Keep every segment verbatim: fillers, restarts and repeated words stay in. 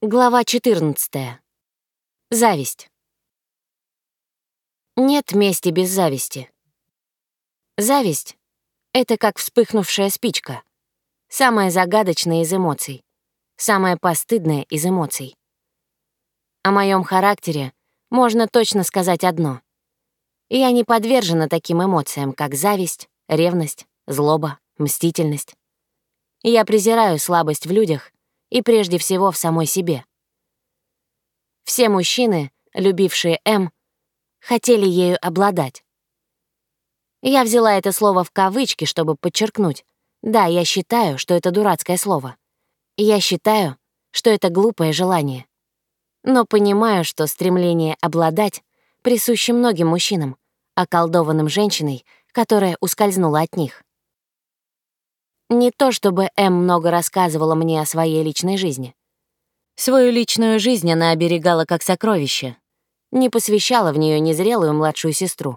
Глава четырнадцатая. Зависть. Нет мести без зависти. Зависть — это как вспыхнувшая спичка. Самая загадочная из эмоций. Самая постыдная из эмоций. О моем характере можно точно сказать одно. Я не подвержена таким эмоциям, как зависть, ревность, злоба, мстительность. Я презираю слабость в людях и прежде всего в самой себе. Все мужчины, любившие М, хотели ею обладать. Я взяла это слово в кавычки, чтобы подчеркнуть. Да, я считаю, что это дурацкое слово. Я считаю, что это глупое желание. Но понимаю, что стремление обладать присуще многим мужчинам, околдованным женщиной, которая ускользнула от них. Не то чтобы М много рассказывала мне о своей личной жизни. Свою личную жизнь она оберегала как сокровище, не посвящала в нее незрелую младшую сестру.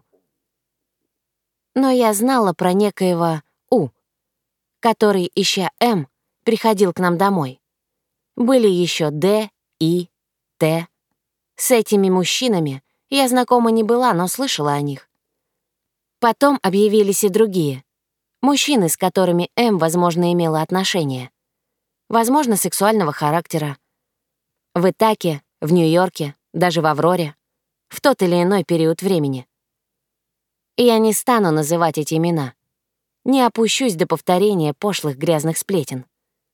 Но я знала про некоего У, который, ища М, приходил к нам домой. Были еще Д, И, Т. С этими мужчинами я знакома не была, но слышала о них. Потом объявились и другие. Мужчины, с которыми М, возможно, имела отношения. Возможно, сексуального характера. В Итаке, в Нью-Йорке, даже в Авроре. В тот или иной период времени. И я не стану называть эти имена. Не опущусь до повторения пошлых грязных сплетен.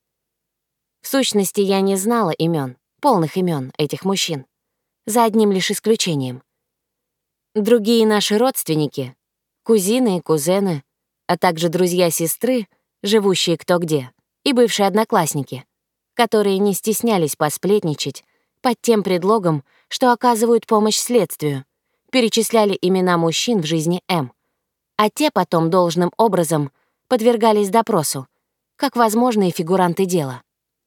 В сущности, я не знала имен, полных имен этих мужчин, за одним лишь исключением. Другие наши родственники, кузины и кузены, а также друзья сестры, живущие кто где, и бывшие одноклассники, которые не стеснялись посплетничать под тем предлогом, что оказывают помощь следствию, перечисляли имена мужчин в жизни М, а те потом должным образом подвергались допросу, как возможные фигуранты дела.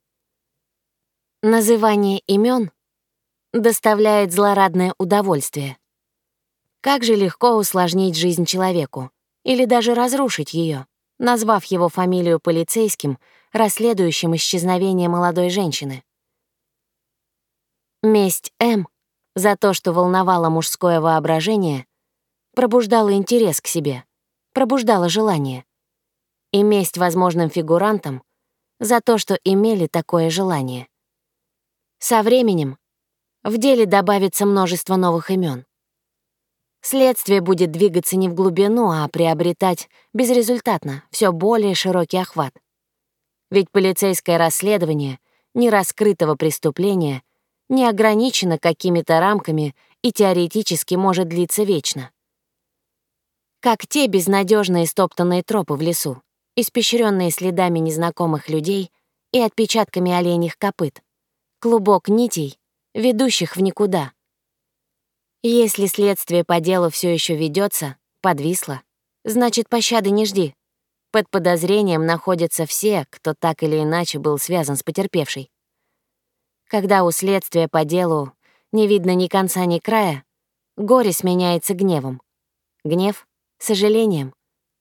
Называние имен доставляет злорадное удовольствие. Как же легко усложнить жизнь человеку или даже разрушить ее, назвав его фамилию полицейским, расследующим исчезновение молодой женщины. Месть М за то, что волновало мужское воображение, пробуждала интерес к себе, пробуждала желание. И месть возможным фигурантам за то, что имели такое желание. Со временем в деле добавится множество новых имен. Следствие будет двигаться не в глубину, а приобретать безрезультатно все более широкий охват. Ведь полицейское расследование нераскрытого преступления не ограничено какими-то рамками и теоретически может длиться вечно. Как те безнадежные стоптанные тропы в лесу, испещренные следами незнакомых людей и отпечатками оленьих копыт, клубок нитей, ведущих в никуда. Если следствие по делу все еще ведется, подвисло, значит, пощады не жди. Под подозрением находятся все, кто так или иначе был связан с потерпевшей. Когда у следствия по делу не видно ни конца, ни края, горе сменяется гневом. Гнев — сожалением.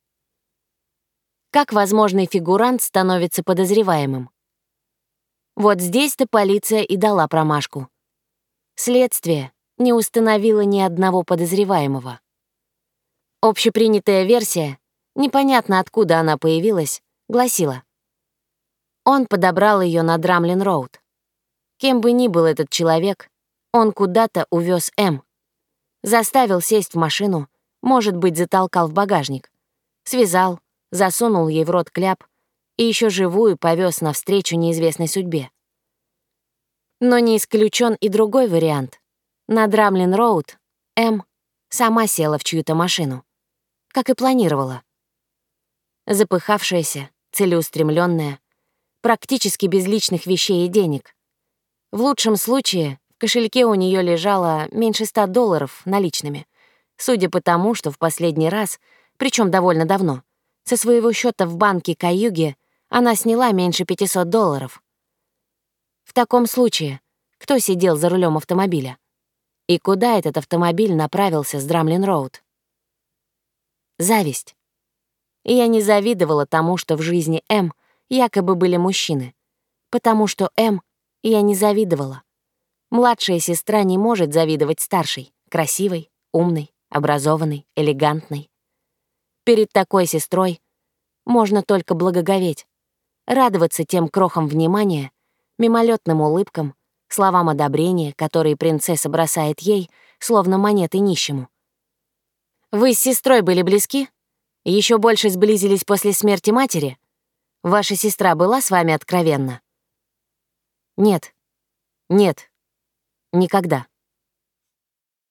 Как возможный фигурант становится подозреваемым? Вот здесь-то полиция и дала промашку. Следствие не установило ни одного подозреваемого. Общепринятая версия, непонятно откуда она появилась, гласила: он подобрал ее на Драмлин-роуд. Кем бы ни был этот человек, он куда-то увез М. Заставил сесть в машину, может быть, затолкал в багажник, связал, засунул ей в рот кляп и еще живую повез навстречу неизвестной судьбе. Но не исключен и другой вариант. На Драмлин-роуд М сама села в чью-то машину, как и планировала. Запыхавшаяся, целеустремленная, практически без личных вещей и денег. В лучшем случае в кошельке у нее лежало меньше ста долларов наличными, судя по тому, что в последний раз, причем довольно давно, со своего счета в банке Каюги она сняла меньше пятисот долларов. В таком случае, кто сидел за рулем автомобиля? И куда этот автомобиль направился с Драмлин-роуд? Зависть. И я не завидовала тому, что в жизни М якобы были мужчины, потому что М Я не завидовала. Младшая сестра не может завидовать старшей, красивой, умной, образованной, элегантной. Перед такой сестрой можно только благоговеть, радоваться тем крохам внимания, мимолетным улыбкам, словам одобрения, которые принцесса бросает ей, словно монеты нищему. Вы с сестрой были близки? Еще больше сблизились после смерти матери? Ваша сестра была с вами откровенна? Нет. Нет. Никогда.